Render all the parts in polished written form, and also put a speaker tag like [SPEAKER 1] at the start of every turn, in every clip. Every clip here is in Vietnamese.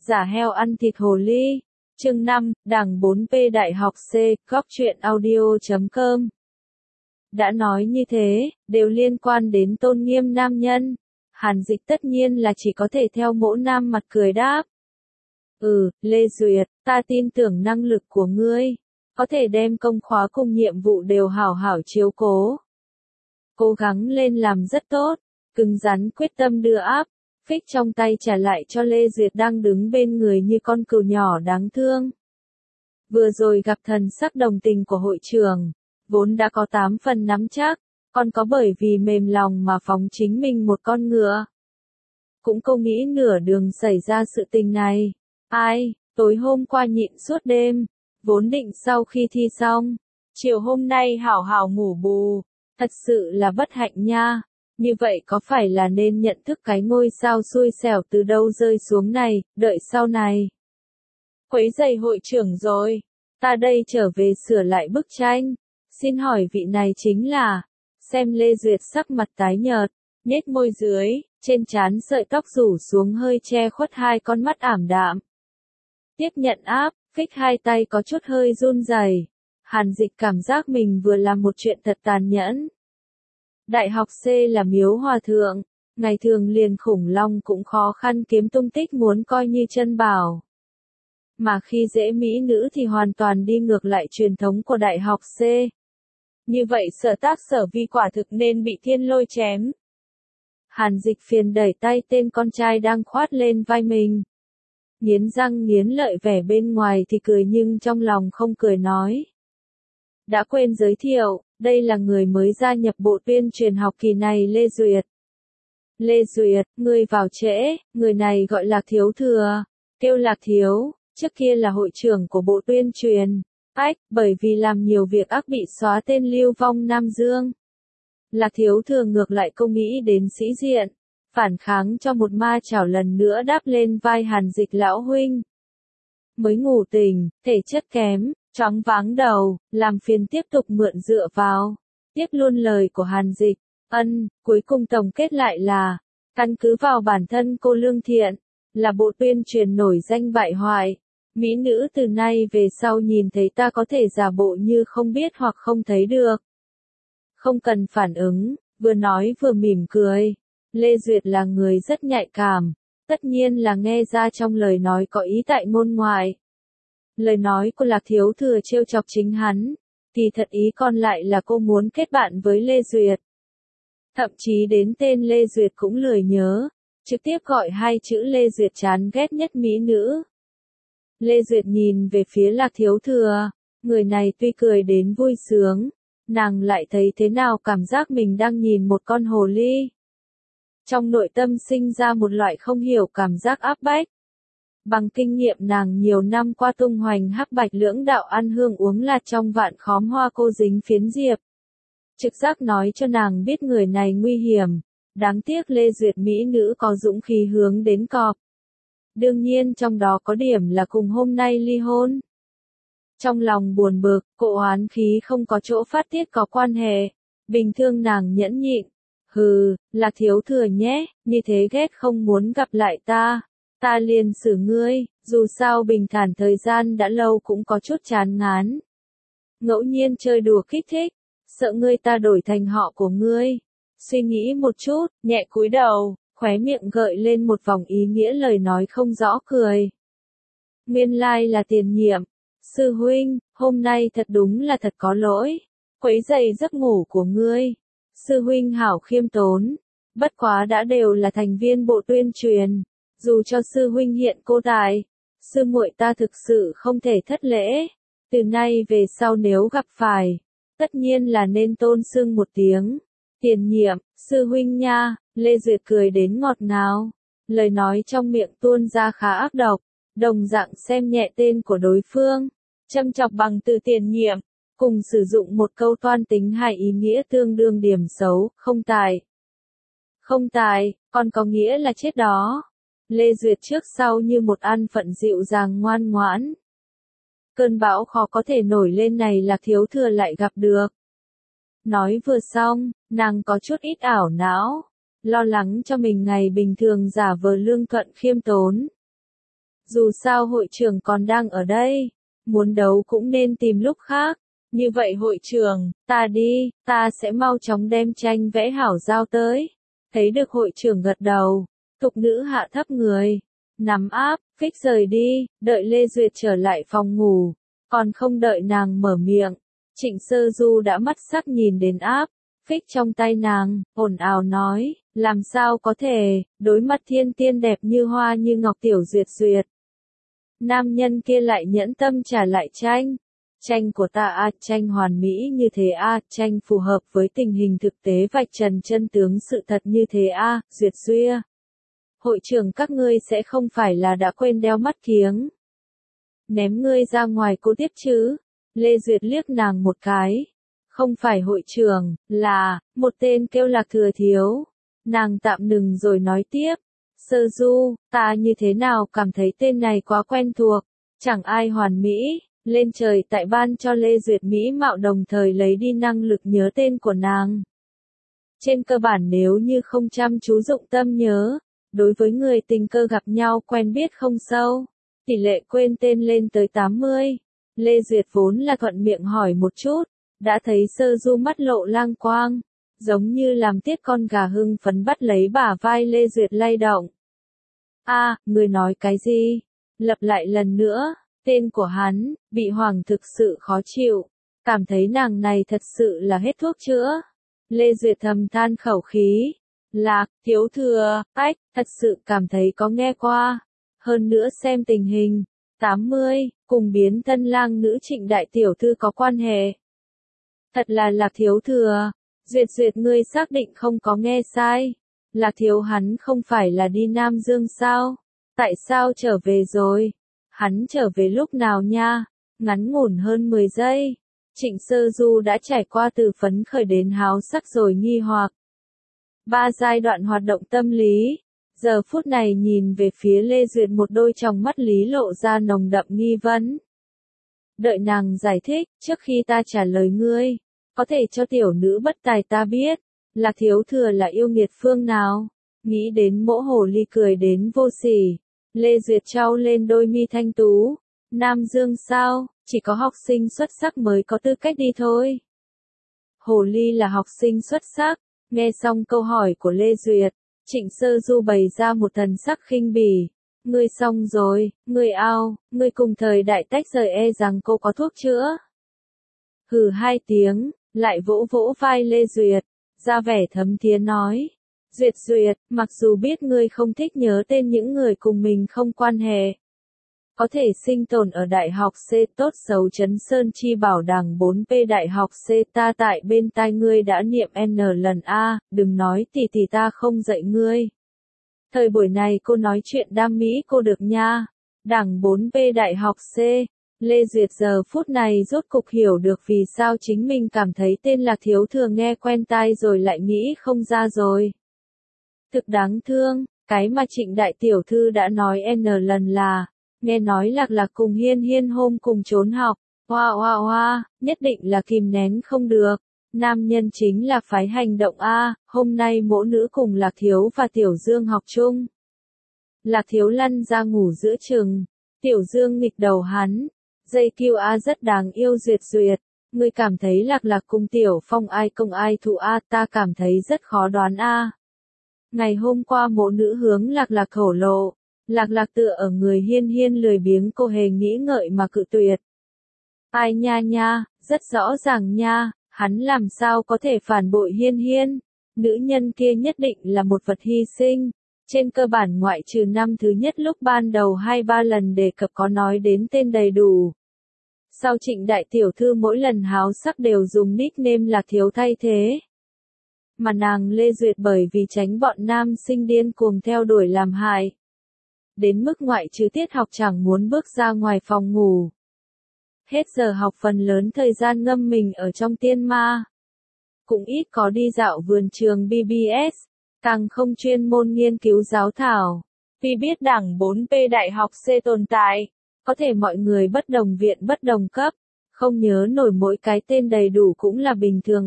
[SPEAKER 1] Giả heo ăn thịt hồ ly. Chương 5, Đảng 4P Đại học C, Góc truyện audio.com. Đã nói như thế, đều liên quan đến tôn nghiêm nam nhân. Hàn Dịch tất nhiên là chỉ có thể theo mẫu nam mặt cười đáp. Lê Duyệt, ta tin tưởng năng lực của ngươi. Có thể đem công khóa cùng nhiệm vụ đều hảo hảo chiếu cố. Cố gắng lên làm rất tốt, cứng rắn quyết tâm đưa áp. Phích trong tay trả lại cho Lê Duyệt đang đứng bên người như con cừu nhỏ đáng thương. Vừa rồi gặp thần sắc đồng tình của hội trưởng, vốn đã có 8 phần nắm chắc, còn có bởi vì mềm lòng mà phóng chính mình một con ngựa. Cũng không nghĩ nửa đường xảy ra sự tình này. Tối hôm qua nhịn suốt đêm, vốn định sau khi thi xong, chiều hôm nay hảo hảo ngủ bù, thật sự là bất hạnh nha. Như vậy có phải là nên nhận thức cái ngôi sao xui xẻo từ đâu rơi xuống này, đợi sau này. Quấy rầy hội trưởng rồi, ta đây trở về sửa lại bức tranh. Xin hỏi vị này chính là, xem Lê Duyệt sắc mặt tái nhợt, nhếch môi dưới, trên trán sợi tóc rủ xuống hơi che khuất hai con mắt ảm đạm. Tiếp nhận áp, Phích hai tay có chút hơi run rẩy. Hàn Dịch cảm giác mình vừa làm một chuyện thật tàn nhẫn. Đại học C là miếu hòa thượng, ngày thường liền khủng long cũng khó khăn kiếm tung tích muốn coi như chân bảo. Mà khi dễ mỹ nữ thì hoàn toàn đi ngược lại truyền thống của đại học C. Như vậy Sở Tác Sở Vi quả thực nên bị thiên lôi chém. Hàn Dịch phiền đẩy tay tên con trai đang khoát lên vai mình. Nghiến răng nghiến lợi vẻ bên ngoài thì cười nhưng trong lòng không cười nói. Đã quên giới thiệu, đây là người mới gia nhập bộ tuyên truyền học kỳ này Lê Duyệt. Lê Duyệt, ngươi vào trễ, người này gọi Lạc Thiếu Thừa, kêu Lạc Thiếu, trước kia là hội trưởng của bộ tuyên truyền. Bởi vì làm nhiều việc ác bị xóa tên lưu vong Nam Dương. Lạc Thiếu Thừa ngược lại không nghĩ đến sĩ diện, phản kháng cho một ma chảo lần nữa đáp lên vai Hàn Dịch lão huynh. Mới ngủ tỉnh, thể chất kém, choáng váng đầu, làm phiền tiếp tục mượn dựa vào. Tiếp luôn lời của Hàn Dịch, cuối cùng tổng kết lại là, căn cứ vào bản thân cô Lương Thiện, là bộ tuyên truyền nổi danh bại hoại. Mỹ nữ từ nay về sau nhìn thấy ta có thể giả bộ như không biết hoặc không thấy được. Không cần phản ứng, vừa nói vừa mỉm cười. Lê Duyệt là người rất nhạy cảm, tất nhiên là nghe ra trong lời nói có ý tại ngôn ngoại. Lời nói của Lạc Thiếu Thừa trêu chọc chính hắn, kỳ thật ý còn lại là cô muốn kết bạn với Lê Duyệt. Thậm chí đến tên Lê Duyệt cũng lười nhớ, trực tiếp gọi hai chữ Lê Duyệt chán ghét nhất mỹ nữ. Lê Duyệt nhìn về phía Lạc Thiếu Thừa, người này tuy cười đến vui sướng, nàng lại thấy thế nào cảm giác mình đang nhìn một con hồ ly. Trong nội tâm sinh ra một loại không hiểu cảm giác áp bách. Bằng kinh nghiệm nàng nhiều năm qua tung hoành hắc bạch lưỡng đạo ăn hương uống lạt trong vạn khóm hoa cô dính phiến diệp. Trực giác nói cho nàng biết người này nguy hiểm, đáng tiếc Lê Duyệt mỹ nữ có dũng khí hướng đến cọp. Đương nhiên trong đó có điểm là cùng hôm nay ly hôn. Trong lòng buồn bực, cỗ oán khí không có chỗ phát tiết có quan hệ, bình thường nàng nhẫn nhịn. Là Thiếu Thừa nhé, như thế ghét không muốn gặp lại ta liền xử ngươi, dù sao bình thản thời gian đã lâu cũng có chút chán ngán. Ngẫu nhiên chơi đùa kích thích, sợ ngươi ta đổi thành họ của ngươi. Suy nghĩ một chút, nhẹ cúi đầu, khóe miệng gợi lên một vòng ý nghĩa lời nói không rõ cười. Nguyên lai là Tiền Nhiệm, sư huynh, hôm nay thật đúng là thật có lỗi, quấy rầy giấc ngủ của ngươi. Sư huynh hảo khiêm tốn, bất quá đã đều là thành viên bộ tuyên truyền, dù cho sư huynh hiện cô tài, sư muội ta thực sự không thể thất lễ, từ nay về sau nếu gặp phải, tất nhiên là nên tôn xưng một tiếng. Tiền Nhiệm, sư huynh nha. Lê Duyệt cười đến ngọt ngào, lời nói trong miệng tuôn ra khá ác độc, đồng dạng xem nhẹ tên của đối phương, châm chọc bằng từ Tiền Nhiệm, cùng sử dụng một câu toan tính hai ý nghĩa tương đương điểm xấu, không tài. Không tài, còn có nghĩa là chết đó. Lê Duyệt trước sau như một an phận dịu dàng ngoan ngoãn. Cơn bão khó có thể nổi lên này là Thiếu Thừa lại gặp được. Nói vừa xong, nàng có chút ít ảo não, lo lắng cho mình ngày bình thường giả vờ lương thuận khiêm tốn. Dù sao hội trưởng còn đang ở đây, muốn đấu cũng nên tìm lúc khác. Như vậy hội trưởng, ta đi, ta sẽ mau chóng đem tranh vẽ hảo giao tới. Thấy được hội trưởng gật đầu, thục nữ hạ thấp người, nắm áp, phích rời đi, đợi Lê Duyệt trở lại phòng ngủ. Còn không đợi nàng mở miệng, Trịnh Sơ Du đã mắt sắc nhìn đến áp, phích trong tay nàng, ồn ào nói, làm sao có thể, đối mặt thiên tiên đẹp như hoa như ngọc tiểu Duyệt Duyệt. Nam nhân kia lại nhẫn tâm trả lại tranh. Tranh của ta tranh hoàn mỹ như thế tranh phù hợp với tình hình thực tế vạch trần chân tướng sự thật như thế Duyệt Duyệt. Hội trưởng các ngươi sẽ không phải là đã quên đeo mắt kiếng. Ném ngươi ra ngoài cô tiếp chứ. Lê Duyệt liếc nàng một cái. Không phải hội trưởng, là, một tên kêu Lạc Thừa Thiếu. Nàng tạm ngừng rồi nói tiếp. Sơ Du, ta như thế nào cảm thấy tên này quá quen thuộc. Chẳng ai hoàn mỹ. Lên trời tại ban cho Lê Duyệt mỹ mạo đồng thời lấy đi năng lực nhớ tên của nàng. Trên cơ bản nếu như không chăm chú dụng tâm nhớ, đối với người tình cờ gặp nhau quen biết không sâu, tỷ lệ quên tên lên tới 80. Lê Duyệt vốn là thuận miệng hỏi một chút, đã thấy Sơ Du mắt lộ lang quang, giống như làm tiết con gà hưng phấn bắt lấy bả vai Lê Duyệt lay động. Người nói cái gì? Lặp lại lần nữa. Tên của hắn, bị Hoàng thực sự khó chịu, cảm thấy nàng này thật sự là hết thuốc chữa. Lê Duyệt thầm than khẩu khí, Lạc, Thiếu Thừa, thật sự cảm thấy có nghe qua. Hơn nữa xem tình hình, 80, cùng biến thân lang nữ Trịnh đại tiểu thư có quan hệ. Thật là Lạc Thiếu Thừa, Duyệt ngươi xác định không có nghe sai. Lạc Thiếu hắn không phải là đi Nam Dương sao? Tại sao trở về rồi? Hắn trở về lúc nào nha? Ngắn ngủn hơn 10 giây. Trịnh Sơ Du đã trải qua từ phấn khởi đến háo sắc rồi nghi hoặc. 3 giai đoạn hoạt động tâm lý. Giờ phút này nhìn về phía Lê Duyệt một đôi tròng mắt lý lộ ra nồng đậm nghi vấn. Đợi nàng giải thích, trước khi ta trả lời ngươi, có thể cho tiểu nữ bất tài ta biết, Lạc Thiếu Thừa là yêu nghiệt phương nào? Nghĩ đến mỗ hồ ly cười đến vô sỉ. Lê Duyệt trao lên đôi mi thanh tú. Nam Dương sao, chỉ có học sinh xuất sắc mới có tư cách đi thôi. Hồ ly là học sinh xuất sắc. Nghe xong câu hỏi của Lê Duyệt, Trịnh Sơ Du bày ra một thần sắc khinh bỉ. Ngươi xong rồi, ngươi ngươi cùng thời đại tách rời rằng cô có thuốc chữa. Hừ 2 tiếng, lại vỗ vỗ vai Lê Duyệt, ra vẻ thấm thía nói. Duyệt, mặc dù biết ngươi không thích nhớ tên những người cùng mình không quan hệ, có thể sinh tồn ở đại học C tốt xấu Trấn Sơn Chi bảo đằng 4P đại học C ta tại bên tai ngươi đã niệm N lần đừng nói tỷ ta không dạy ngươi. Thời buổi này cô nói chuyện đam mỹ cô được nha. Đằng 4P đại học C, Lê Duyệt giờ phút này rốt cục hiểu được vì sao chính mình cảm thấy tên Lạc Thiếu Thừa nghe quen tai rồi lại nghĩ không ra rồi. Thực đáng thương, cái mà Trịnh đại tiểu thư đã nói N lần là, nghe nói Lạc cùng Hiên hôm cùng trốn học, hoa, nhất định là kìm nén không được. Nam nhân chính là phái hành động hôm nay mỗ nữ cùng Lạc Thiếu và Tiểu Dương học chung. Lạc Thiếu lăn ra ngủ giữa chừng, Tiểu Dương nghịch đầu hắn, dây kêu rất đáng yêu Duyệt, ngươi cảm thấy Lạc cùng Tiểu Phong ai công ai thụ ta cảm thấy rất khó đoán Ngày hôm qua mộ nữ hướng Lạc thổ lộ, Lạc tựa ở người Hiên lười biếng cô hề nghĩ ngợi mà cự tuyệt. Ai nha, rất rõ ràng nha, hắn làm sao có thể phản bội Hiên, nữ nhân kia nhất định là một vật hy sinh. Trên cơ bản ngoại trừ năm thứ nhất lúc ban đầu 2-3 lần đề cập có nói đến tên đầy đủ. Sau Trịnh đại tiểu thư mỗi lần háo sắc đều dùng nickname Lạc Thiếu thay thế. Mà nàng Lê Duyệt bởi vì tránh bọn nam sinh điên cuồng theo đuổi làm hại. Đến mức ngoại trừ tiết học chẳng muốn bước ra ngoài phòng ngủ. Hết giờ học phần lớn thời gian ngâm mình ở trong tiên ma. Cũng ít có đi dạo vườn trường BBS, càng không chuyên môn nghiên cứu giáo thảo. Vì biết đảng 4P đại học C tồn tại, có thể mọi người bất đồng viện bất đồng cấp, không nhớ nổi mỗi cái tên đầy đủ cũng là bình thường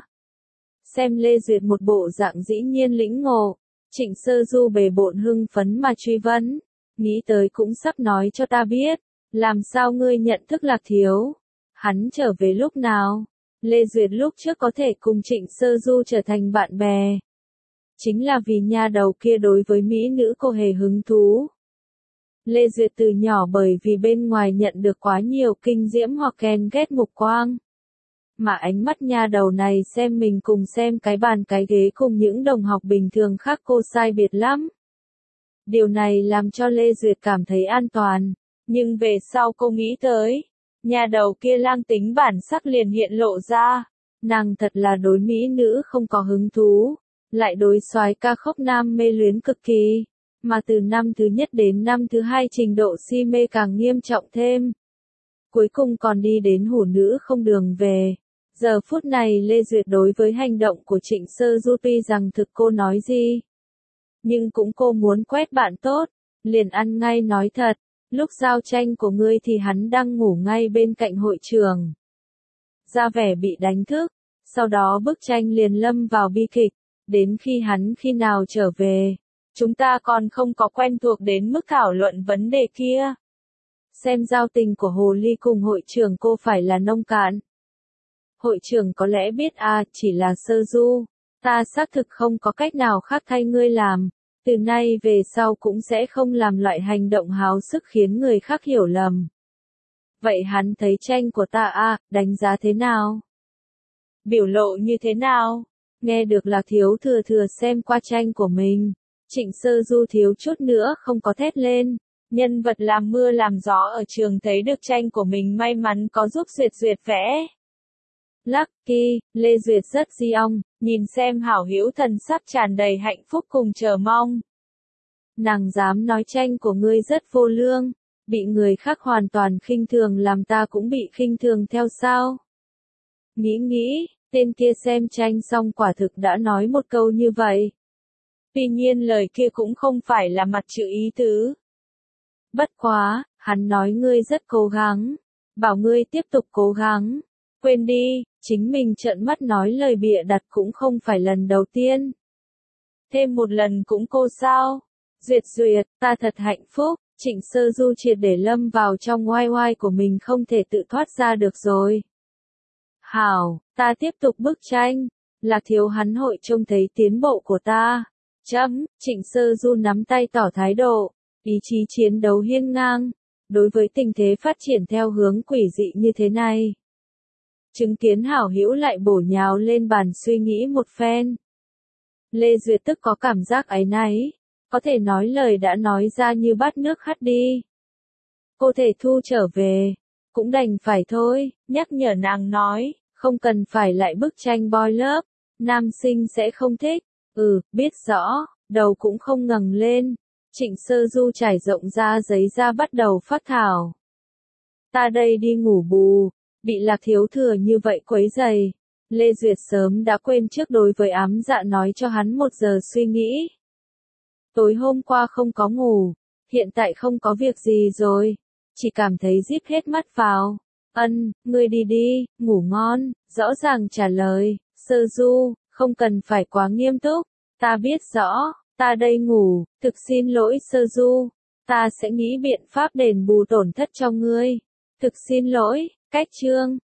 [SPEAKER 1] Xem Lê Duyệt một bộ dạng dĩ nhiên lĩnh ngộ, Trịnh Sơ Du bề bộn hưng phấn mà truy vấn. nghĩ tới cũng sắp nói cho ta biết, làm sao ngươi nhận thức Lạc Thiếu? Hắn trở về lúc nào? Lê Duyệt lúc trước có thể cùng Trịnh Sơ Du trở thành bạn bè. Chính là vì nha đầu kia đối với mỹ nữ cô hề hứng thú. Lê Duyệt từ nhỏ bởi vì bên ngoài nhận được quá nhiều kinh diễm hoặc ghen ghét mục quang. Mà ánh mắt nha đầu này xem mình cùng xem cái bàn cái ghế cùng những đồng học bình thường khác cô sai biệt lắm. Điều này làm cho Lê Duyệt cảm thấy an toàn, nhưng về sau cô nghĩ tới, nhà đầu kia lang tính bản sắc liền hiện lộ ra, nàng thật là đối mỹ nữ không có hứng thú, lại đối soái ca khốc nam mê luyến cực kỳ, mà từ năm thứ nhất đến năm thứ hai trình độ si mê càng nghiêm trọng thêm. Cuối cùng còn đi đến hủ nữ không đường về. Giờ phút này Lê Duyệt đối với hành động của Trịnh Sơ Du tuy rằng thực cô nói gì, nhưng cũng cô muốn quét bạn tốt, liền ăn ngay nói thật, lúc giao tranh của ngươi thì hắn đang ngủ ngay bên cạnh hội trường. Ra vẻ bị đánh thức, sau đó bức tranh liền lâm vào bi kịch, đến khi nào trở về, chúng ta còn không có quen thuộc đến mức thảo luận vấn đề kia. Xem giao tình của Hồ Ly cùng hội trưởng cô phải là nông cạn. Hội trưởng có lẽ biết chỉ là Sơ Du, ta xác thực không có cách nào khác thay ngươi làm, từ nay về sau cũng sẽ không làm loại hành động háo sức khiến người khác hiểu lầm. Vậy hắn thấy tranh của ta đánh giá thế nào? Biểu lộ như thế nào? Nghe được Lạc Thiếu thừa xem qua tranh của mình, Trịnh Sơ Du thiếu chút nữa không có thét lên. Nhân vật làm mưa làm gió ở trường thấy được tranh của mình may mắn có giúp Duyệt vẽ. Lucky, Lê Duyệt rất di ong, nhìn xem hảo hữu thần sắc tràn đầy hạnh phúc cùng chờ mong. Nàng dám nói tranh của ngươi rất vô lương, bị người khác hoàn toàn khinh thường làm ta cũng bị khinh thường theo sao? Nghĩ, tên kia xem tranh xong quả thực đã nói một câu như vậy. Tuy nhiên lời kia cũng không phải là mặt chữ ý tứ. Bất quá, hắn nói ngươi rất cố gắng, bảo ngươi tiếp tục cố gắng. Quên đi, chính mình trợn mắt nói lời bịa đặt cũng không phải lần đầu tiên. Thêm một lần cũng cô sao? Duyệt, ta thật hạnh phúc, Trịnh Sơ Du triệt để lâm vào trong oai oai của mình không thể tự thoát ra được rồi. Hảo, ta tiếp tục bức tranh, Lạc Thiếu hắn hội trông thấy tiến bộ của ta. Trịnh Sơ Du nắm tay tỏ thái độ, ý chí chiến đấu hiên ngang, đối với tình thế phát triển theo hướng quỷ dị như thế này. Chứng kiến hảo hữu lại bổ nhào lên bàn suy nghĩ một phen. Lê Duyệt tức có cảm giác áy náy, có thể nói lời đã nói ra như bát nước hắt đi. Cô thể thu trở về, cũng đành phải thôi, nhắc nhở nàng nói, không cần phải lại bức tranh boy love, nam sinh sẽ không thích. Biết rõ, đầu cũng không ngẩng lên. Trịnh Sơ Du trải rộng ra giấy ra bắt đầu phát thảo. Ta đây đi ngủ bù, bị Lạc Thiếu thừa như vậy quấy rầy. Lê Duyệt sớm đã quên trước đối với ám dạ nói cho hắn 1 giờ suy nghĩ. Tối hôm qua không có ngủ, hiện tại không có việc gì rồi, chỉ cảm thấy díp hết mắt vào. Ngươi đi, ngủ ngon, rõ ràng trả lời, Sơ Du, không cần phải quá nghiêm túc, ta biết rõ, ta đây ngủ, thực xin lỗi Sơ Du, ta sẽ nghĩ biện pháp đền bù tổn thất cho ngươi, thực xin lỗi, cách chương.